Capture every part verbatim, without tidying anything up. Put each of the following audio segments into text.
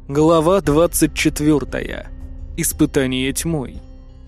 Глава двадцать четвертая. Испытание тьмой.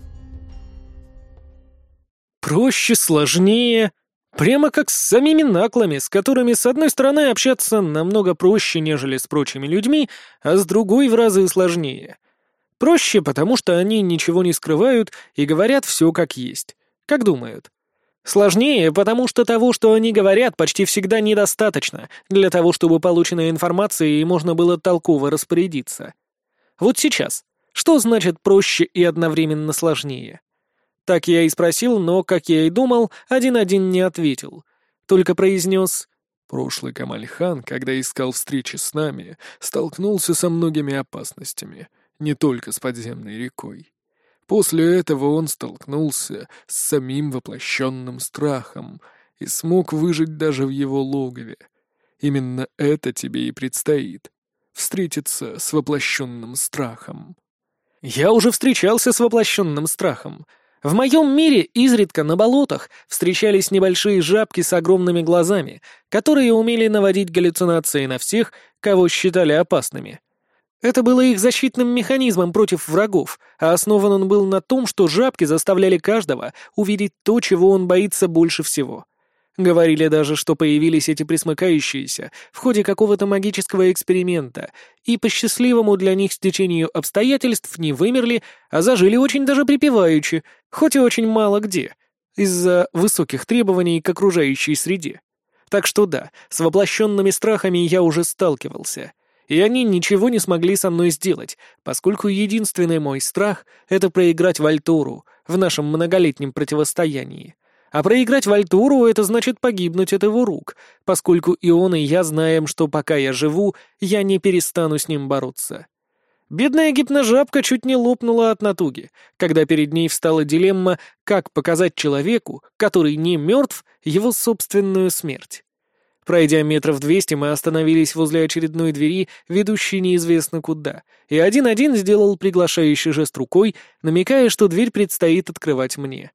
Проще, сложнее. Прямо как с самими наклами, с которыми, с одной стороны, общаться намного проще, нежели с прочими людьми, а с другой в разы сложнее. Проще, потому что они ничего не скрывают и говорят все как есть, как думают. Сложнее, потому что того, что они говорят, почти всегда недостаточно для того, чтобы полученной информацией можно было толково распорядиться. Вот сейчас. Что значит проще и одновременно сложнее? Так я и спросил, но, как я и думал, один-один не ответил. Только произнес: «Прошлый Камаль-хан, когда искал встречи с нами, столкнулся со многими опасностями, не только с подземной рекой. После этого он столкнулся с самим воплощенным страхом и смог выжить даже в его логове. Именно это тебе и предстоит — встретиться с воплощенным страхом». Я уже встречался с воплощенным страхом. В моем мире изредка на болотах встречались небольшие жабки с огромными глазами, которые умели наводить галлюцинации на всех, кого считали опасными. Это было их защитным механизмом против врагов, а основан он был на том, что жабки заставляли каждого увидеть то, чего он боится больше всего. Говорили даже, что появились эти пресмыкающиеся в ходе какого-то магического эксперимента, и по счастливому для них стечению обстоятельств не вымерли, а зажили очень даже припеваючи, хоть и очень мало где, из-за высоких требований к окружающей среде. Так что да, с воплощенными страхами я уже сталкивался. И они ничего не смогли со мной сделать, поскольку единственный мой страх — это проиграть Вальтуру в нашем многолетнем противостоянии. А проиграть Вальтуру — это значит погибнуть от его рук, поскольку и он, и я знаем, что пока я живу, я не перестану с ним бороться. Бедная гипножабка чуть не лопнула от натуги, когда перед ней встала дилемма, как показать человеку, который не мертв, его собственную смерть. Пройдя метров двести, мы остановились возле очередной двери, ведущей неизвестно куда, и один-один сделал приглашающий жест рукой, намекая, что дверь предстоит открывать мне.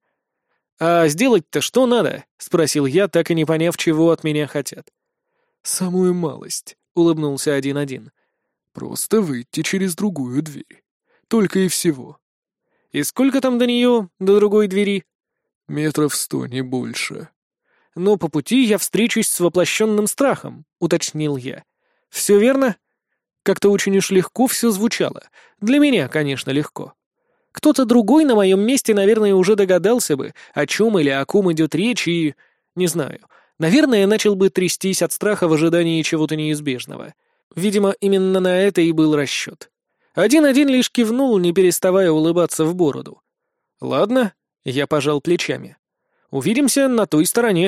«А сделать-то что надо?» — спросил я, так и не поняв, чего от меня хотят. «Самую малость», — улыбнулся один-один. «Просто выйти через другую дверь. Только и всего». «И сколько там до нее, до другой двери?» «Метров сто, не больше». «Но по пути я встречусь с воплощенным страхом», — уточнил я. «Все верно?» Как-то очень уж легко все звучало. Для меня, конечно, легко. Кто-то другой на моем месте, наверное, уже догадался бы, о чем или о ком идет речь, и... не знаю. Наверное, начал бы трястись от страха в ожидании чего-то неизбежного. Видимо, именно на это и был расчет. Один-один лишь кивнул, не переставая улыбаться в бороду. «Ладно», — я пожал плечами. «Увидимся на той стороне».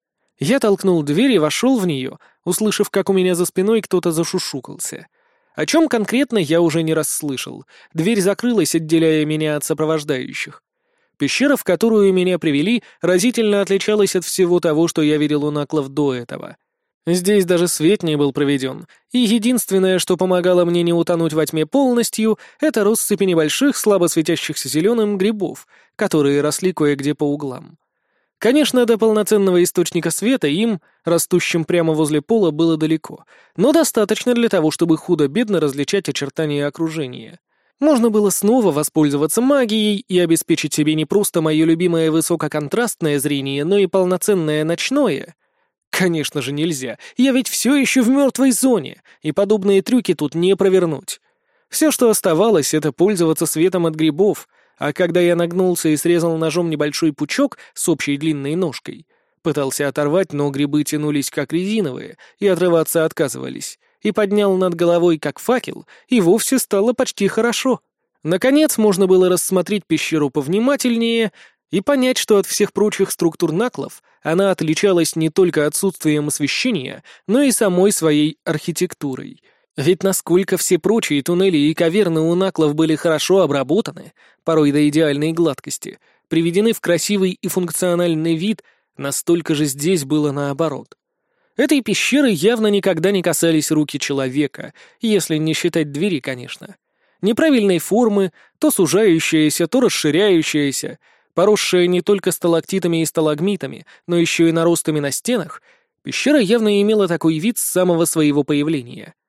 Я толкнул дверь и вошел в нее, услышав, как у меня за спиной кто-то зашушукался. О чем конкретно, я уже не расслышал. Дверь закрылась, отделяя меня от сопровождающих. Пещера, в которую меня привели, разительно отличалась от всего того, что я видел у наклов до этого. Здесь даже свет не был проведен, и единственное, что помогало мне не утонуть во тьме полностью, это россыпи небольших, слабо светящихся зеленым грибов, которые росли кое-где по углам. Конечно, до полноценного источника света им, растущим прямо возле пола, было далеко, но достаточно для того, чтобы худо-бедно различать очертания окружения. Можно было снова воспользоваться магией и обеспечить себе не просто мое любимое высококонтрастное зрение, но и полноценное ночное. Конечно же нельзя, я ведь все еще в мертвой зоне, и подобные трюки тут не провернуть. Все, что оставалось, это пользоваться светом от грибов, а когда я нагнулся и срезал ножом небольшой пучок с общей длинной ножкой, пытался оторвать, но грибы тянулись как резиновые и отрываться отказывались, и поднял над головой как факел, и вовсе стало почти хорошо. Наконец можно было рассмотреть пещеру повнимательнее и понять, что от всех прочих структур наклов она отличалась не только отсутствием освещения, но и самой своей архитектурой. Ведь насколько все прочие туннели и каверны у наклов были хорошо обработаны, порой до идеальной гладкости, приведены в красивый и функциональный вид, настолько же здесь было наоборот. Этой пещеры явно никогда не касались руки человека, если не считать двери, конечно. Неправильной формы, то сужающаяся, то расширяющаяся, поросшая не только сталактитами и сталагмитами, но еще и наростами на стенах, пещера явно имела такой вид с самого своего появления.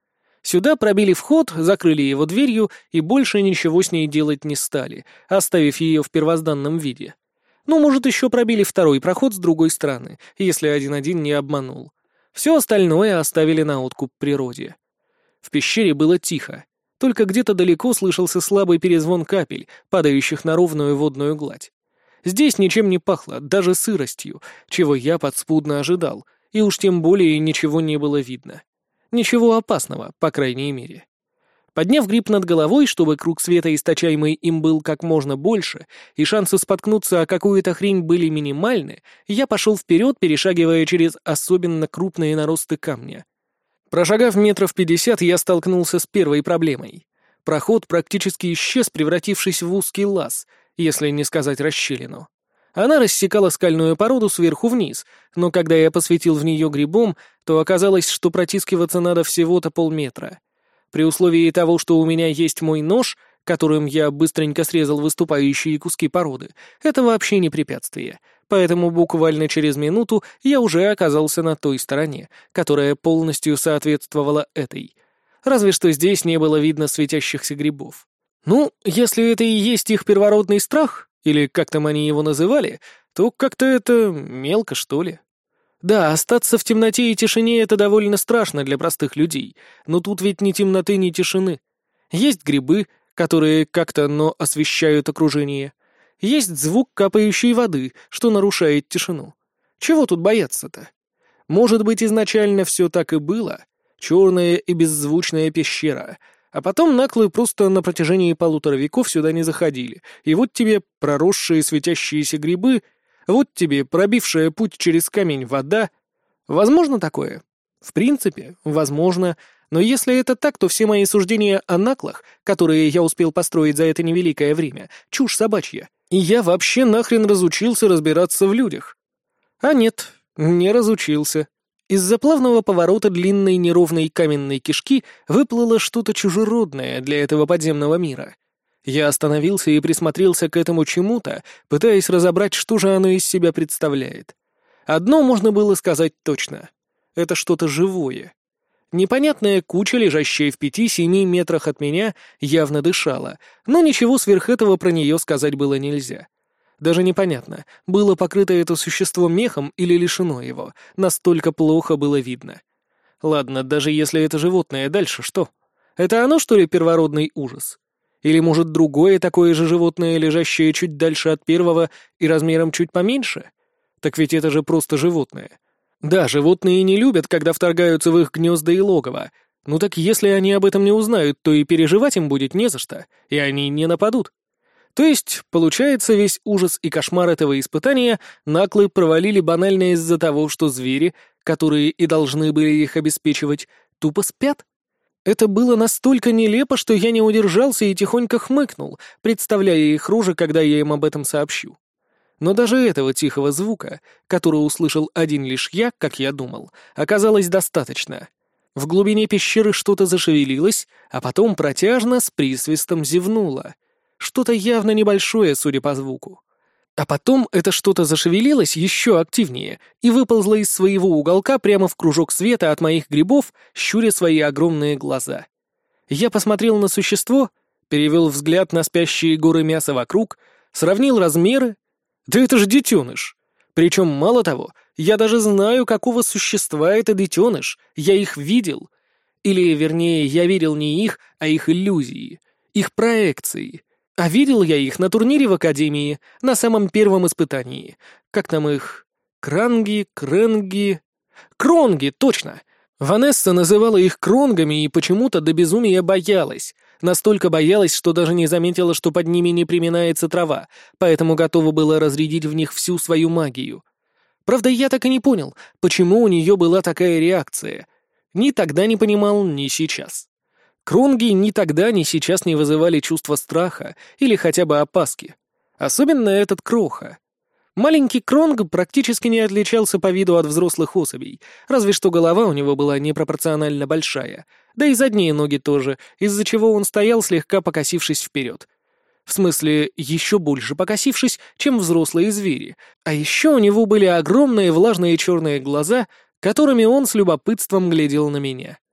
Сюда пробили вход, закрыли его дверью и больше ничего с ней делать не стали, оставив ее в первозданном виде. Ну, может, еще пробили второй проход с другой стороны, если один-один не обманул. Все остальное оставили на откуп природе. В пещере было тихо. Только где-то далеко слышался слабый перезвон капель, падающих на ровную водную гладь. Здесь ничем не пахло, даже сыростью, чего я подспудно ожидал, и уж тем более ничего не было видно. Ничего опасного, по крайней мере. Подняв гриб над головой, чтобы круг света, источаемый им, был как можно больше, и шансы споткнуться о какую-то хрень были минимальны, я пошел вперед, перешагивая через особенно крупные наросты камня. Прошагав метров пятьдесят, я столкнулся с первой проблемой. Проход практически исчез, превратившись в узкий лаз, если не сказать расщелину. Она рассекала скальную породу сверху вниз, но когда я посветил в нее грибом, то оказалось, что протискиваться надо всего-то полметра. При условии того, что у меня есть мой нож, которым я быстренько срезал выступающие куски породы, это вообще не препятствие, поэтому буквально через минуту я уже оказался на той стороне, которая полностью соответствовала этой. Разве что здесь не было видно светящихся грибов. Ну, если это и есть их первородный страх, или как там они его называли, то как-то это мелко, что ли. Да, остаться в темноте и тишине — это довольно страшно для простых людей, но тут ведь ни темноты, ни тишины. Есть грибы, которые как-то, но освещают окружение. Есть звук капающей воды, что нарушает тишину. Чего тут бояться-то? Может быть, изначально все так и было? Черная и беззвучная пещера. А потом наклы просто на протяжении полутора веков сюда не заходили. И вот тебе проросшие светящиеся грибы, вот тебе пробившая путь через камень вода. Возможно такое? В принципе, возможно. Но если это так, то все мои суждения о наклах, которые я успел построить за это невеликое время, чушь собачья. И я вообще нахрен разучился разбираться в людях. А нет, не разучился. Из-за плавного поворота длинной неровной каменной кишки выплыло что-то чужеродное для этого подземного мира. Я остановился и присмотрелся к этому чему-то, пытаясь разобрать, что же оно из себя представляет. Одно можно было сказать точно. Это что-то живое. Непонятная куча, лежащая в пяти-семи метрах от меня, явно дышала, но ничего сверх этого про нее сказать было нельзя. Даже непонятно, было покрыто это существо мехом или лишено его, настолько плохо было видно. Ладно, даже если это животное, дальше что? Это оно, что ли, первородный ужас? Или, может, другое такое же животное, лежащее чуть дальше от первого и размером чуть поменьше? Так ведь это же просто животное. Да, животные не любят, когда вторгаются в их гнезда и логово. Ну так если они об этом не узнают, то и переживать им будет не за что, и они не нападут. То есть, получается, весь ужас и кошмар этого испытания наклы провалили банально из-за того, что звери, которые и должны были их обеспечивать, тупо спят? Это было настолько нелепо, что я не удержался и тихонько хмыкнул, представляя их рожи, когда я им об этом сообщу. Но даже этого тихого звука, который услышал один лишь я, как я думал, оказалось достаточно. В глубине пещеры что-то зашевелилось, а потом протяжно с присвистом зевнуло. Что-то явно небольшое, судя по звуку. А потом это что-то зашевелилось еще активнее и выползло из своего уголка прямо в кружок света от моих грибов, щуря свои огромные глаза. Я посмотрел на существо, перевел взгляд на спящие горы мяса вокруг, сравнил размеры. Да это же детеныш! Причем, мало того, я даже знаю, какого существа это детеныш, я их видел. Или, вернее, я видел не их, а их иллюзии, их проекции. А видел я их на турнире в Академии, на самом первом испытании. Как там их? Кранги, кренги... Кронги, точно! Ванесса называла их кронгами и почему-то до безумия боялась. Настолько боялась, что даже не заметила, что под ними не приминается трава, поэтому готова была разрядить в них всю свою магию. Правда, я так и не понял, почему у нее была такая реакция. Ни тогда не понимал, ни сейчас. Кронги ни тогда, ни сейчас не вызывали чувства страха или хотя бы опаски. Особенно этот Кроха. Маленький Кронг практически не отличался по виду от взрослых особей, разве что голова у него была непропорционально большая, да и задние ноги тоже, из-за чего он стоял, слегка покосившись вперед. В смысле, еще больше покосившись, чем взрослые звери, а еще у него были огромные влажные черные глаза, которыми он с любопытством глядел на меня.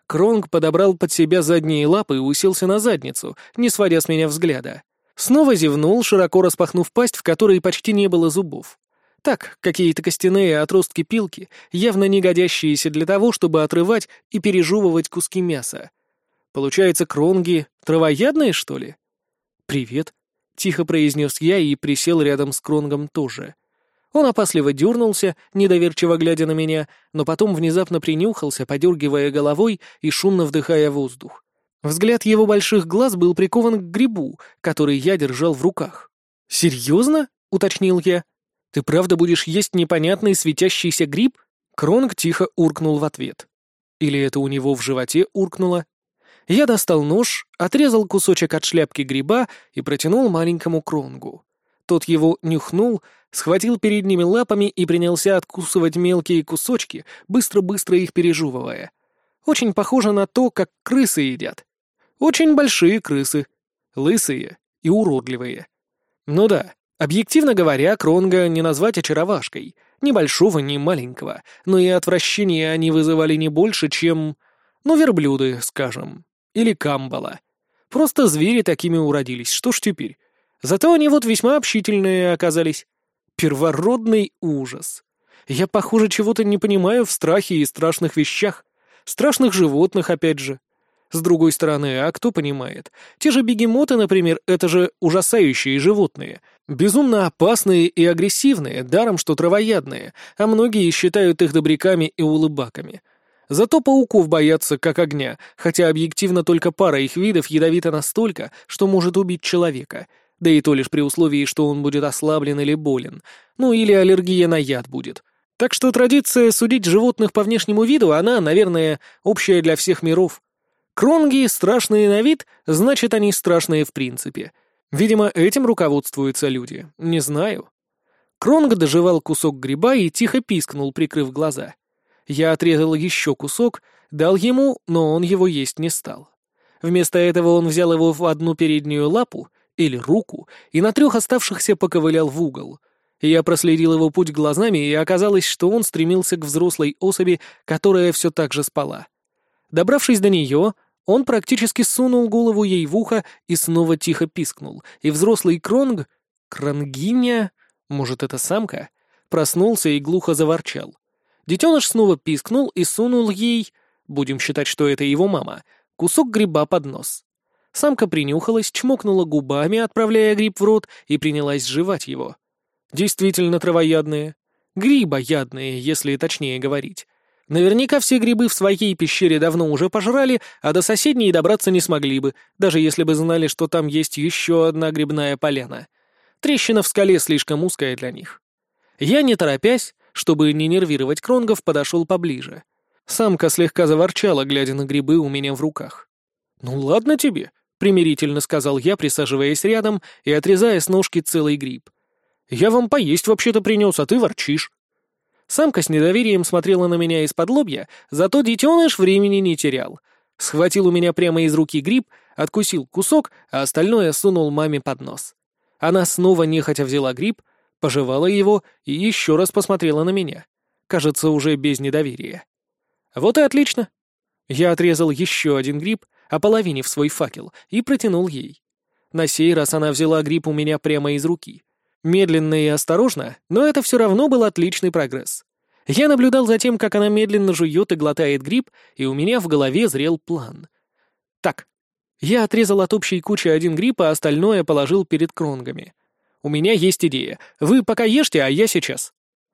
Кронг подобрал под себя задние лапы и уселся на задницу, не сводя с меня взгляда. Снова зевнул, широко распахнув пасть, в которой почти не было зубов. Так, какие-то костяные отростки-пилки, явно не годящиеся для того, чтобы отрывать и пережевывать куски мяса. Получается, кронги травоядные, что ли? «Привет», — тихо произнес я и присел рядом с Кронгом тоже. Он опасливо дернулся, недоверчиво глядя на меня, но потом внезапно принюхался, подергивая головой и шумно вдыхая воздух. Взгляд его больших глаз был прикован к грибу, который я держал в руках. «Серьезно?» — уточнил я. «Ты правда будешь есть непонятный светящийся гриб?» Кронг тихо уркнул в ответ. Или это у него в животе уркнуло? Я достал нож, отрезал кусочек от шляпки гриба и протянул маленькому Кронгу. Тот его нюхнул, схватил передними лапами и принялся откусывать мелкие кусочки, быстро-быстро их пережевывая. Очень похоже на то, как крысы едят. Очень большие крысы. Лысые и уродливые. Ну да, объективно говоря, Кронга не назвать очаровашкой. Ни большого, ни маленького. Но и отвращения они вызывали не больше, чем... Ну, верблюды, скажем. Или камбала. Просто звери такими уродились, что ж теперь. Зато они вот весьма общительные оказались. Первородный ужас. Я, похоже, чего-то не понимаю в страхе и страшных вещах. Страшных животных, опять же. С другой стороны, а кто понимает? Те же бегемоты, например, это же ужасающие животные. Безумно опасные и агрессивные, даром что травоядные, а многие считают их добряками и улыбаками. Зато пауков боятся как огня, хотя объективно только пара их видов ядовита настолько, что может убить человека. Да и то лишь при условии, что он будет ослаблен или болен. Ну или аллергия на яд будет. Так что традиция судить животных по внешнему виду, она, наверное, общая для всех миров. Кронги страшные на вид, значит, они страшные в принципе. Видимо, этим руководствуются люди. Не знаю. Кронг дожевал кусок гриба и тихо пискнул, прикрыв глаза. Я отрезал еще кусок, дал ему, но он его есть не стал. Вместо этого он взял его в одну переднюю лапу, или руку, и на трех оставшихся поковылял в угол. Я проследил его путь глазами, и оказалось, что он стремился к взрослой особи, которая все так же спала. Добравшись до нее, он практически сунул голову ей в ухо и снова тихо пискнул, и взрослый Кронг, кронгиня, может, это самка, проснулся и глухо заворчал. Детеныш снова пискнул и сунул ей, будем считать, что это его мама, кусок гриба под нос. Самка принюхалась, чмокнула губами, отправляя гриб в рот, и принялась жевать его. Действительно травоядные. Грибоядные, если точнее говорить. Наверняка все грибы в своей пещере давно уже пожрали, а до соседней добраться не смогли бы, даже если бы знали, что там есть еще одна грибная поляна. Трещина в скале слишком узкая для них. Я, не торопясь, чтобы не нервировать кронгов, подошел поближе. Самка слегка заворчала, глядя на грибы у меня в руках. «Ну ладно тебе», — примирительно сказал я, присаживаясь рядом и отрезая с ножки целый гриб. «Я вам поесть вообще-то принес, а ты ворчишь». Самка с недоверием смотрела на меня из-под лобья, зато детеныш времени не терял. Схватил у меня прямо из руки гриб, откусил кусок, а остальное сунул маме под нос. Она снова нехотя взяла гриб, пожевала его и еще раз посмотрела на меня. Кажется, уже без недоверия. Вот и отлично. Я отрезал еще один гриб, ополовинив свой факел, и протянул ей. На сей раз она взяла гриб у меня прямо из руки. Медленно и осторожно, но это все равно был отличный прогресс. Я наблюдал за тем, как она медленно жует и глотает гриб, и у меня в голове зрел план. Так, я отрезал от общей кучи один гриб, а остальное положил перед кронгами. У меня есть идея. Вы пока ешьте, а я сейчас.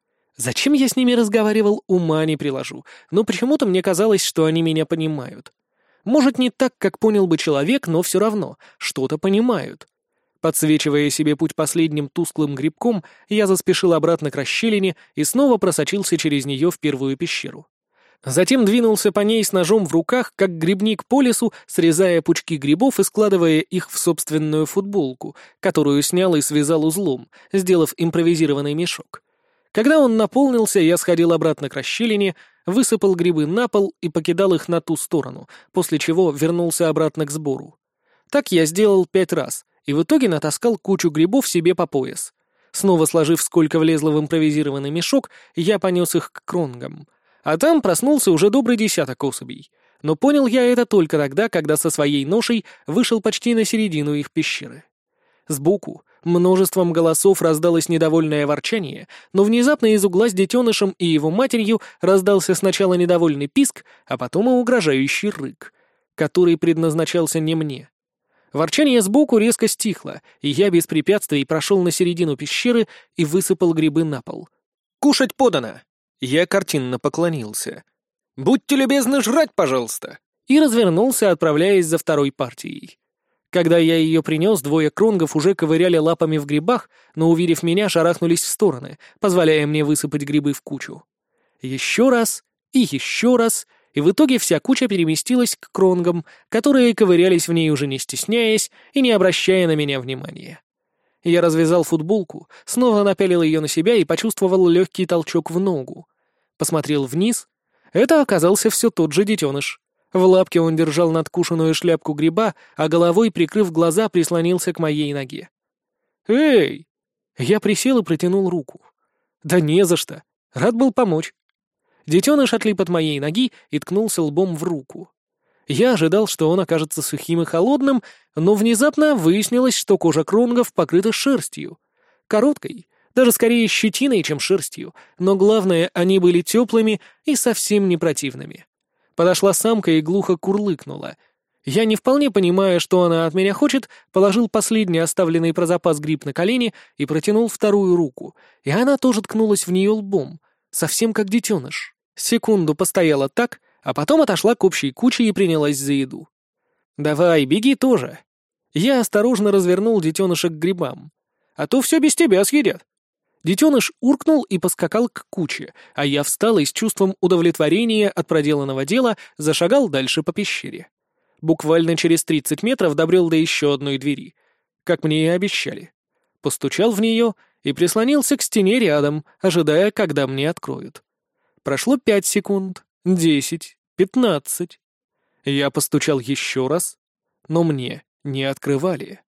Зачем я с ними разговаривал, ума не приложу, но почему-то мне казалось, что они меня понимают. Может, не так, как понял бы человек, но все равно, что-то понимают. Подсвечивая себе путь последним тусклым грибком, я заспешил обратно к расщелине и снова просочился через нее в первую пещеру. Затем двинулся по ней с ножом в руках, как грибник по лесу, срезая пучки грибов и складывая их в собственную футболку, которую снял и связал узлом, сделав импровизированный мешок. Когда он наполнился, я сходил обратно к расщелине, высыпал грибы на пол и покидал их на ту сторону, после чего вернулся обратно к сбору. Так я сделал пять раз, и в итоге натаскал кучу грибов себе по пояс. Снова сложив сколько влезло в импровизированный мешок, я понес их к кронгам. А там проснулся уже добрый десяток особей. Но понял я это только тогда, когда со своей ношей вышел почти на середину их пещеры. Сбоку множеством голосов раздалось недовольное ворчание, но внезапно из угла с детенышем и его матерью раздался сначала недовольный писк, а потом и угрожающий рык, который предназначался не мне. Ворчание сбоку резко стихло, и я без препятствий прошел на середину пещеры и высыпал грибы на пол. «Кушать подано!» Я картинно поклонился. «Будьте любезны жрать, пожалуйста!» И развернулся, отправляясь за второй партией. Когда я ее принес, двое кронгов уже ковыряли лапами в грибах, но, увидев меня, шарахнулись в стороны, позволяя мне высыпать грибы в кучу. Еще раз и еще раз, и в итоге вся куча переместилась к кронгам, которые ковырялись в ней уже не стесняясь и не обращая на меня внимания. Я развязал футболку, снова напялил ее на себя и почувствовал легкий толчок в ногу. Посмотрел вниз. Это оказался все тот же детеныш. В лапке он держал надкушенную шляпку гриба, а головой, прикрыв глаза, прислонился к моей ноге. «Эй!» Я присел и протянул руку. «Да не за что. Рад был помочь». Детеныш отлип от моей ноги и ткнулся лбом в руку. Я ожидал, что он окажется сухим и холодным, но внезапно выяснилось, что кожа кронгов покрыта шерстью. Короткой, даже скорее щетиной, чем шерстью, но главное, они были теплыми и совсем не противными. Подошла самка и глухо курлыкнула. Я, не вполне понимая, что она от меня хочет, положил последний оставленный про запас гриб на колени и протянул вторую руку, и она тоже ткнулась в нее лбом, совсем как детеныш. Секунду постояла так, а потом отошла к общей куче и принялась за еду. «Давай, беги тоже». Я осторожно развернул детеныша к грибам. «А то все без тебя съедят». Детеныш уркнул и поскакал к куче, а я встал и с чувством удовлетворения от проделанного дела зашагал дальше по пещере. Буквально через тридцать метров добрел до еще одной двери, как мне и обещали. Постучал в нее и прислонился к стене рядом, ожидая, когда мне откроют. Прошло пять секунд, десять, пятнадцать. Я постучал еще раз, но мне не открывали.